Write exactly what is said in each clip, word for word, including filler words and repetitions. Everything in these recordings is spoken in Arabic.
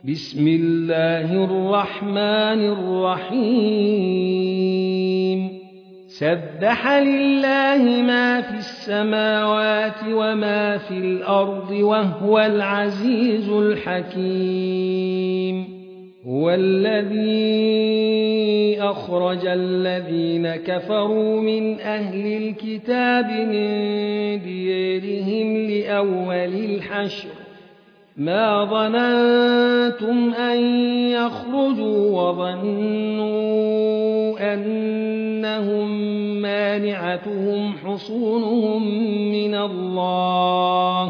بسم الله الرحمن الرحيم سبح لله ما في السماوات وما في الأرض وهو العزيز الحكيم هو الذي أخرج الذين كفروا من أهل الكتاب من ديارهم لأول الحشر ما ظننتم أن يخرجوا وظنوا أنهم مانعتهم حصونهم من الله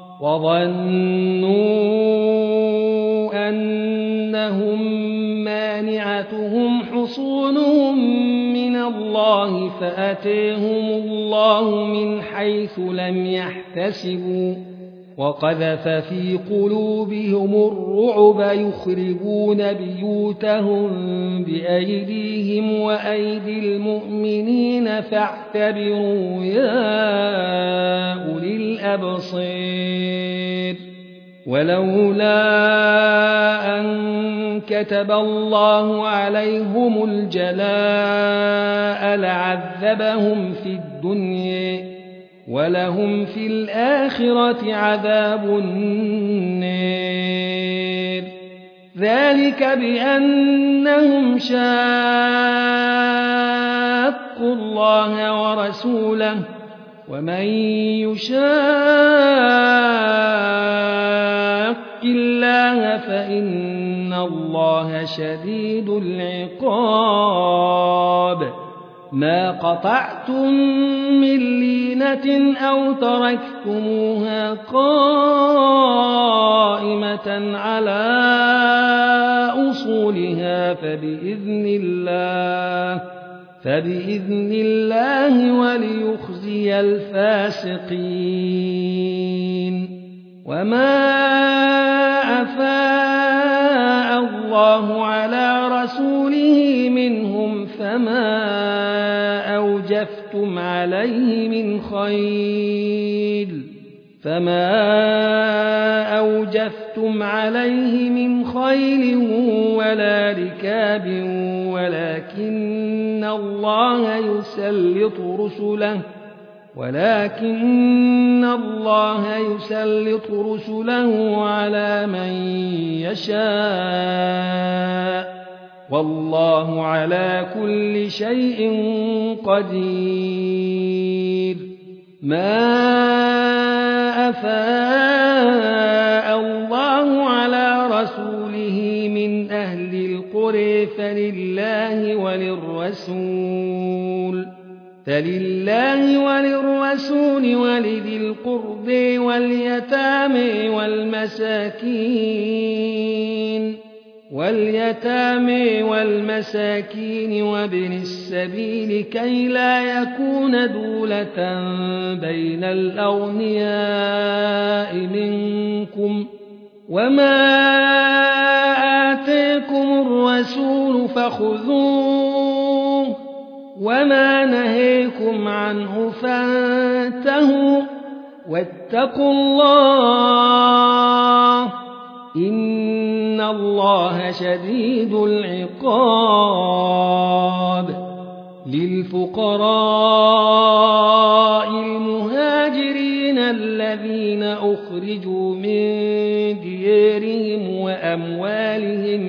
وظنوا أنهم مانعتهم حصونهم من الله فأتيهم الله من حيث لم يحتسبوا وقذف في قلوبهم الرعب يخربون بيوتهم بأيديهم وأيدي المؤمنين فاعتبروا يا أولي الأبصير ولولا أن كتب الله عليهم الجلاء لعذبهم في الدنيا ولهم في الآخرة عذاب النار ذلك بأنهم شاقوا الله ورسوله ومن يشاق الله فإن الله شديد العقاب ما قطعتم من لينة أو تركتموها قائمة على أصولها فبإذن الله فبإذن الله وليخزي الفاسقين وما أفاء الله على رسوله منهم فما أوجفتم عليه من خيل فما أوجفتم عليه من خيل ولا ركاب ولكن الله يسلط رسله ولكن الله يسلط رسله على من يشاء والله على كل شيء قدير ما أفاء الله على رسوله من أهل القرى فلله وللرسول فلله وللرسول ولذي القرب واليتامى والمساكين واليتامى والمساكين وابن السبيل كي لا يكون دولة بين الأغنياء منكم وما آتيكم الرسول فخذوه وما نهيكم عنه فانتهوا واتقوا الله إن الله شديد العقاب للفقراء المهاجرين الذين أخرجوا من ديارهم وأموالهم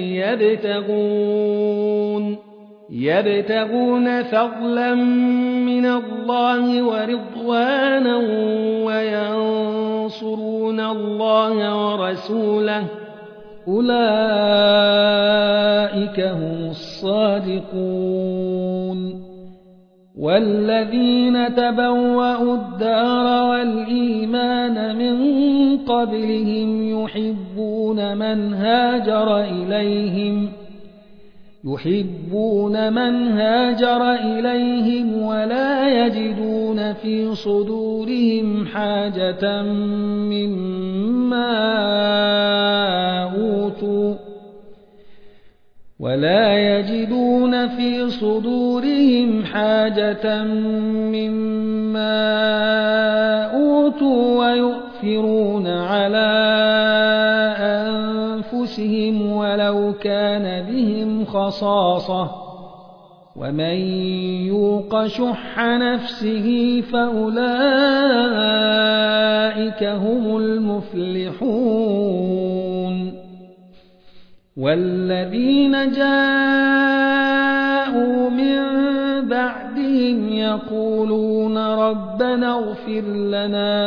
يبتغون يبتغون فضلا من الله ورضوانا وينصرون الله ورسوله أولئك هم الصادقون والذين تبوأوا الدار والإيمان من قبلهم يحبون من هاجر إليهم يحبون من هاجر إليهم ولا يجدون في صدورهم حاجة مما أوتوا ولا يجدون في صدورهم حاجة مما أوتوا ويؤثرون على أنفسهم ولو كان بهم خصاصة ومن يوق شح نفسه فأولئك هم المفلحون والذين جاءوا من بعدهم يقولون ربنا اغفر لنا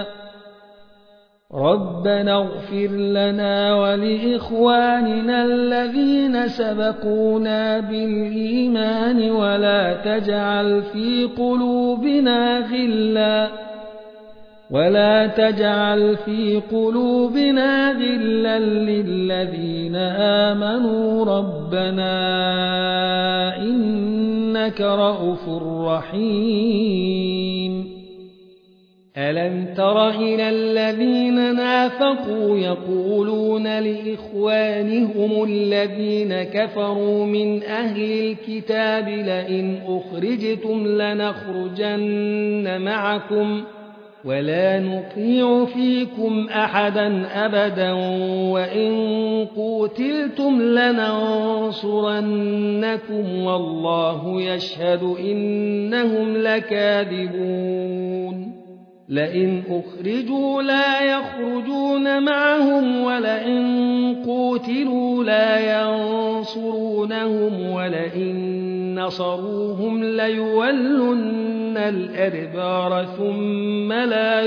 ربنا اغفر لنا ولإخواننا الذين سبقونا بالإيمان ولا تجعل في قلوبنا غلا ولا تجعل في قلوبنا غلا للذين آمنوا ربنا إنك رءوف رحيم ألم تر إلى الذين نافقوا يقولون لإخوانهم الذين كفروا من أهل الكتاب لئن أخرجتم لنخرجن معكم ولا نطيع فيكم أحدا أبدا وإن قوتلتم لننصرنكم والله يشهد إنهم لكاذبون لئن أخرجوا لا يخرجون معهم ولئن قوتلوا لا ينصرونهم ولئن نصروهم ليولن الأدبار ثم لا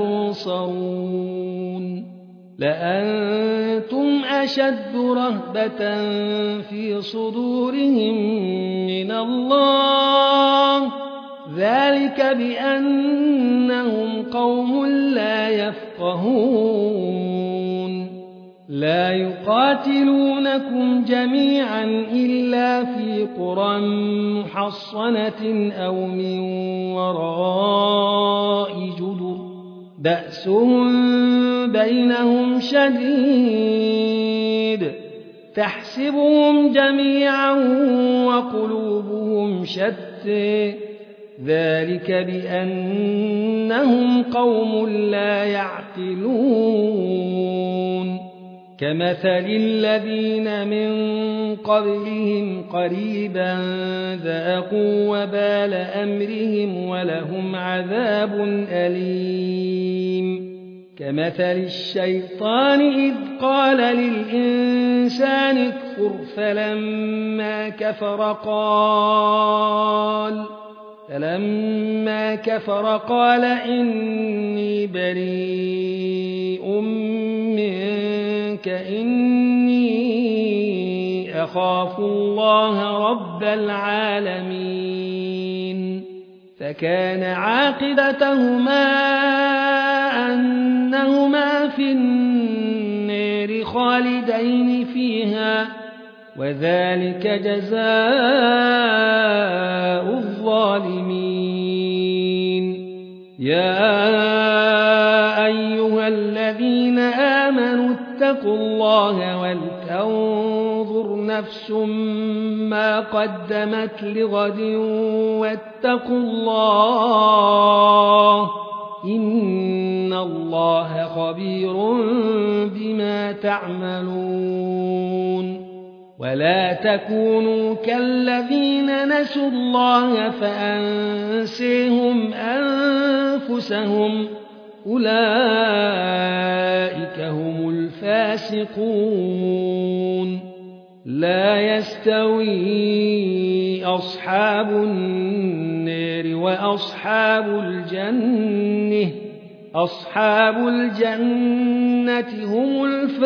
ينصرون لأنتم أشد رهبة في صدورهم من الله ذلك بأنهم قوم لا يفقهون لا يقاتلونكم جميعا إلا في قرى محصنة أو من وراء جدر بأسهم بينهم شديد تحسبهم جميعا وقلوبهم شتى ذلك بأنهم قوم لا يعقلون كمثل الذين من قبلهم قريبا ذاقوا وبال أمرهم ولهم عذاب أليم كمثل الشيطان إذ قال للإنسان اكفر فلما كفر قال فلما كفر قال إني بريء منك إني أخاف الله رب العالمين فكان عاقبتهما أنهما في النار خالدين فيها وذلك جزاء الظالمين يا أيها الذين آمنوا اتقوا الله ولتنظر نفس ما قدمت لغد واتقوا الله إن الله خبير بما تعملون ولا تكونوا كالذين نسوا الله فأنسيهم أنفسهم أولئك هم الفاسقون لا يستوي أصحاب النار وأصحاب الجنة أصحاب الجنة هم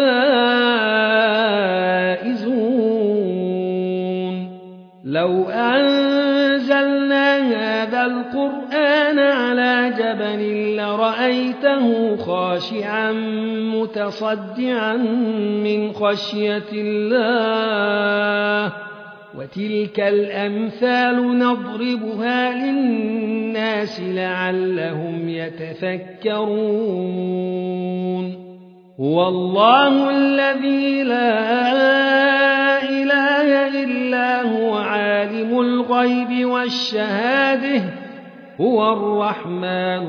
الفائزون لو أنزلنا هذا القرآن على جبل لرأيته خاشعا متصدعا من خشية الله وتلك الأمثال نضربها للناس لعلهم يتفكرون هو الله الذي لا إله إلا هو عالم الغيب والشهادة هو الرحمن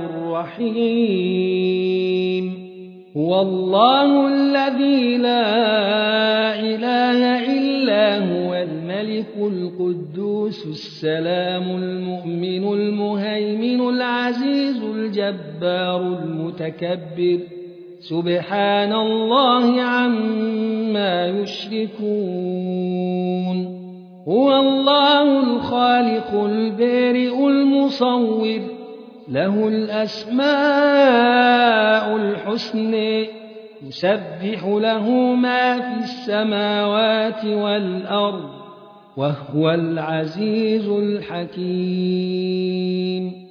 الرحيم هو الله الذي لا إله إلا هو الملك القدوس السلام المؤمن المهيمن العزيز الجبار المتكبر سبحان الله عما يشركون هو الله الخالق البارئ المصور له الأسماء الحسنى يسبح له ما في السماوات والأرض وهو العزيز الحكيم